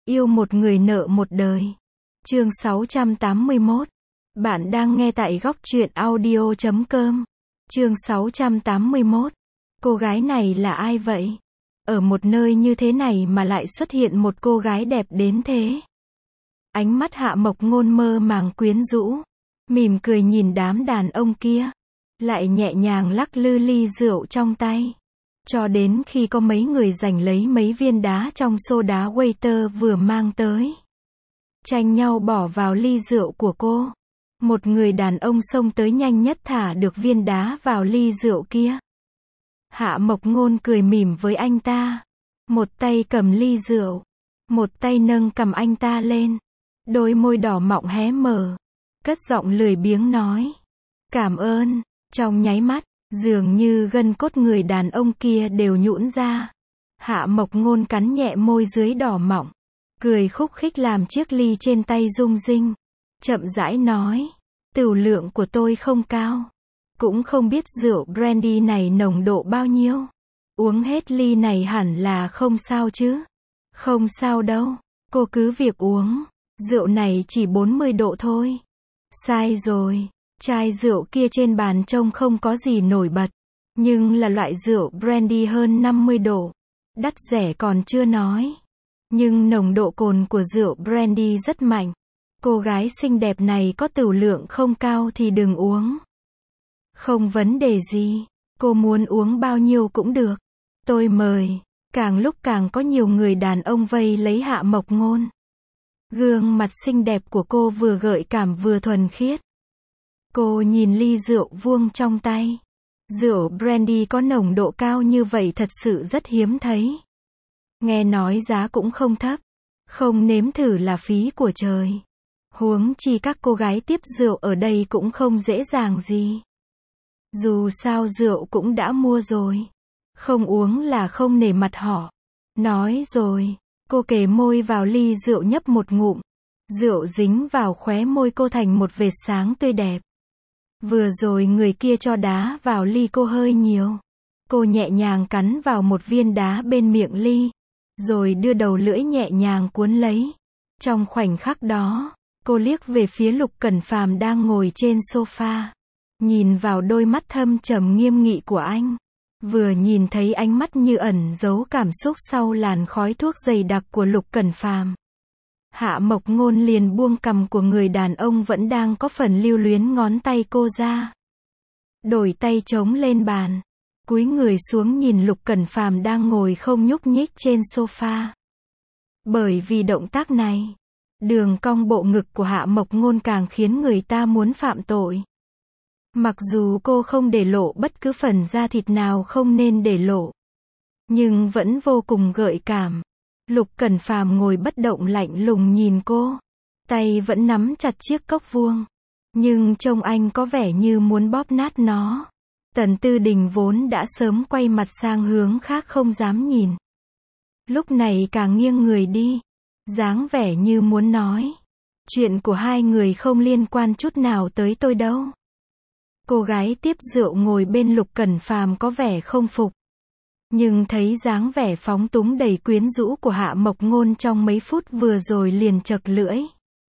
Yêu một người nợ một đời. Chương 681. Bạn đang nghe tại góc truyện audio.com. Chương 681. Cô gái này là ai vậy? Ở một nơi như thế này mà lại xuất hiện một cô gái đẹp đến thế. Ánh mắt Hạ Mộc Ngôn mơ màng quyến rũ, mỉm cười nhìn đám đàn ông kia, lại nhẹ nhàng lắc lư ly rượu trong tay. Cho đến khi có mấy người giành lấy mấy viên đá trong xô đá waiter vừa mang tới, tranh nhau bỏ vào ly rượu của cô. Một người đàn ông xông tới nhanh nhất thả được viên đá vào ly rượu kia. Hạ Mộc Ngôn cười mỉm với anh ta, một tay cầm ly rượu, một tay nâng cầm anh ta lên, đôi môi đỏ mọng hé mở, cất giọng lười biếng nói, cảm ơn. Trong nháy mắt, dường như gân cốt người đàn ông kia đều nhũn ra. Hạ Mộc Ngôn cắn nhẹ môi dưới đỏ mọng, cười khúc khích làm chiếc ly trên tay rung rinh, chậm rãi nói, tửu lượng của tôi không cao, cũng không biết rượu brandy này nồng độ bao nhiêu. Uống hết ly này hẳn là không sao chứ? Không sao đâu, cô cứ việc uống, rượu này chỉ 40 độ thôi. Sai rồi, chai rượu kia trên bàn trông không có gì nổi bật, nhưng là loại rượu brandy hơn 50 độ. Đắt rẻ còn chưa nói, nhưng nồng độ cồn của rượu brandy rất mạnh. Cô gái xinh đẹp này có tửu lượng không cao thì đừng uống. Không vấn đề gì, cô muốn uống bao nhiêu cũng được. Tôi mời. Càng lúc càng có nhiều người đàn ông vây lấy Hạ Mộc Ngôn. Gương mặt xinh đẹp của cô vừa gợi cảm vừa thuần khiết. Cô nhìn ly rượu vuông trong tay. Rượu brandy có nồng độ cao như vậy thật sự rất hiếm thấy. Nghe nói giá cũng không thấp. Không nếm thử là phí của trời. Huống chi các cô gái tiếp rượu ở đây cũng không dễ dàng gì. Dù sao rượu cũng đã mua rồi. Không uống là không nể mặt họ. Nói rồi, cô kề môi vào ly rượu nhấp một ngụm. Rượu dính vào khóe môi cô thành một vệt sáng tươi đẹp. Vừa rồi người kia cho đá vào ly cô hơi nhiều. Cô nhẹ nhàng cắn vào một viên đá bên miệng ly, rồi đưa đầu lưỡi nhẹ nhàng cuốn lấy. Trong khoảnh khắc đó, cô liếc về phía Lục Cẩn Phàm đang ngồi trên sofa. Nhìn vào đôi mắt thâm trầm nghiêm nghị của anh. Vừa nhìn thấy ánh mắt như ẩn giấu cảm xúc sau làn khói thuốc dày đặc của Lục Cẩn Phàm. Hạ Mộc Ngôn liền buông cằm của người đàn ông vẫn đang có phần lưu luyến ngón tay cô ra. Đổi tay chống lên bàn, cúi người xuống nhìn Lục Cẩn Phàm đang ngồi không nhúc nhích trên sofa. Bởi vì động tác này, đường cong bộ ngực của Hạ Mộc Ngôn càng khiến người ta muốn phạm tội. Mặc dù cô không để lộ bất cứ phần da thịt nào không nên để lộ, nhưng vẫn vô cùng gợi cảm. Lục Cẩn Phàm ngồi bất động lạnh lùng nhìn cô, tay vẫn nắm chặt chiếc cốc vuông, nhưng trông anh có vẻ như muốn bóp nát nó. Tần Tư Đình vốn đã sớm quay mặt sang hướng khác không dám nhìn, lúc này càng nghiêng người đi, dáng vẻ như muốn nói, chuyện của hai người không liên quan chút nào tới tôi đâu. Cô gái tiếp rượu ngồi bên Lục Cẩn Phàm có vẻ không phục, nhưng thấy dáng vẻ phóng túng đầy quyến rũ của Hạ Mộc Ngôn trong mấy phút vừa rồi liền chậc lưỡi.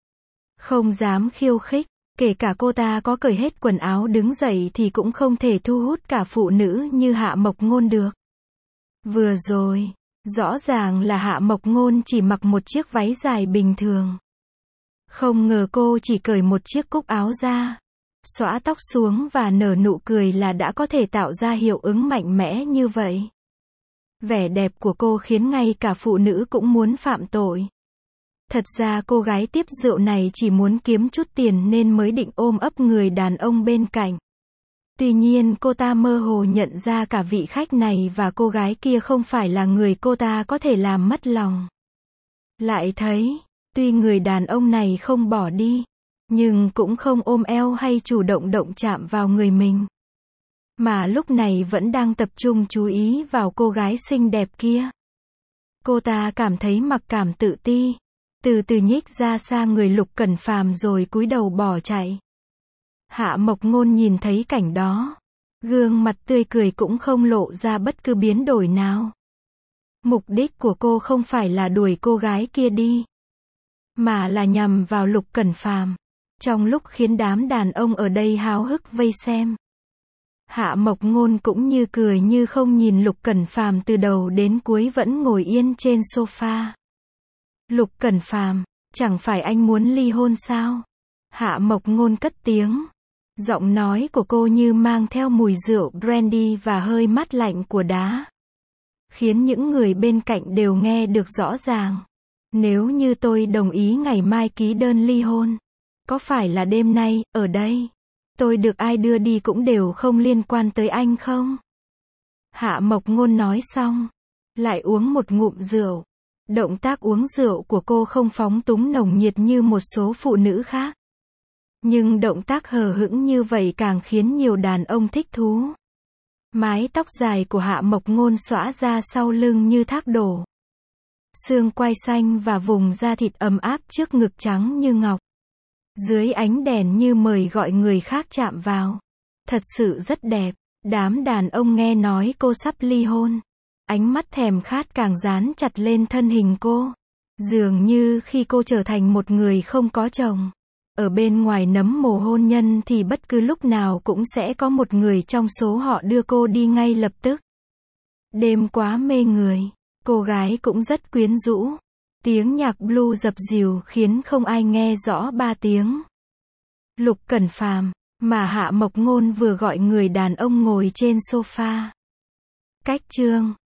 Không dám khiêu khích, kể cả cô ta có cởi hết quần áo đứng dậy thì cũng không thể thu hút cả phụ nữ như Hạ Mộc Ngôn được. Vừa rồi, rõ ràng là Hạ Mộc Ngôn chỉ mặc một chiếc váy dài bình thường. Không ngờ cô chỉ cởi một chiếc cúc áo ra, xõa tóc xuống và nở nụ cười là đã có thể tạo ra hiệu ứng mạnh mẽ như vậy. Vẻ đẹp của cô khiến ngay cả phụ nữ cũng muốn phạm tội. Thật ra cô gái tiếp rượu này chỉ muốn kiếm chút tiền nên mới định ôm ấp người đàn ông bên cạnh. Tuy nhiên cô ta mơ hồ nhận ra cả vị khách này và cô gái kia không phải là người cô ta có thể làm mất lòng. Lại thấy, tuy người đàn ông này không bỏ đi, nhưng cũng không ôm eo hay chủ động động chạm vào người mình, mà lúc này vẫn đang tập trung chú ý vào cô gái xinh đẹp kia. Cô ta cảm thấy mặc cảm tự ti, từ từ nhích ra xa người Lục Cẩn Phàm rồi cúi đầu bỏ chạy. Hạ Mộc Ngôn nhìn thấy cảnh đó, gương mặt tươi cười cũng không lộ ra bất cứ biến đổi nào. Mục đích của cô không phải là đuổi cô gái kia đi, mà là nhằm vào Lục Cẩn Phàm. Trong lúc khiến đám đàn ông ở đây háo hức vây xem, Hạ Mộc Ngôn cũng như cười như không nhìn Lục Cẩn Phàm từ đầu đến cuối vẫn ngồi yên trên sofa. Lục Cẩn Phàm, chẳng phải anh muốn ly hôn sao? Hạ Mộc Ngôn cất tiếng. Giọng nói của cô như mang theo mùi rượu brandy và hơi mát lạnh của đá, khiến những người bên cạnh đều nghe được rõ ràng. Nếu như tôi đồng ý ngày mai ký đơn ly hôn, có phải là đêm nay, ở đây, tôi được ai đưa đi cũng đều không liên quan tới anh không? Hạ Mộc Ngôn nói xong, lại uống một ngụm rượu. Động tác uống rượu của cô không phóng túng nồng nhiệt như một số phụ nữ khác. Nhưng động tác hờ hững như vậy càng khiến nhiều đàn ông thích thú. Mái tóc dài của Hạ Mộc Ngôn xõa ra sau lưng như thác đổ. Xương quai xanh và vùng da thịt ấm áp trước ngực trắng như ngọc. Dưới ánh đèn như mời gọi người khác chạm vào. Thật sự rất đẹp. Đám đàn ông nghe nói cô sắp ly hôn, ánh mắt thèm khát càng dán chặt lên thân hình cô. Dường như khi cô trở thành một người không có chồng, ở bên ngoài nấm mồ hôn nhân thì bất cứ lúc nào cũng sẽ có một người trong số họ đưa cô đi ngay lập tức. Đêm quá mê người, cô gái cũng rất quyến rũ. Tiếng nhạc blue dập dìu khiến không ai nghe rõ ba tiếng. Lục Cẩn Phàm, mà Hạ Mộc Ngôn vừa gọi người đàn ông ngồi trên sofa. Cách chương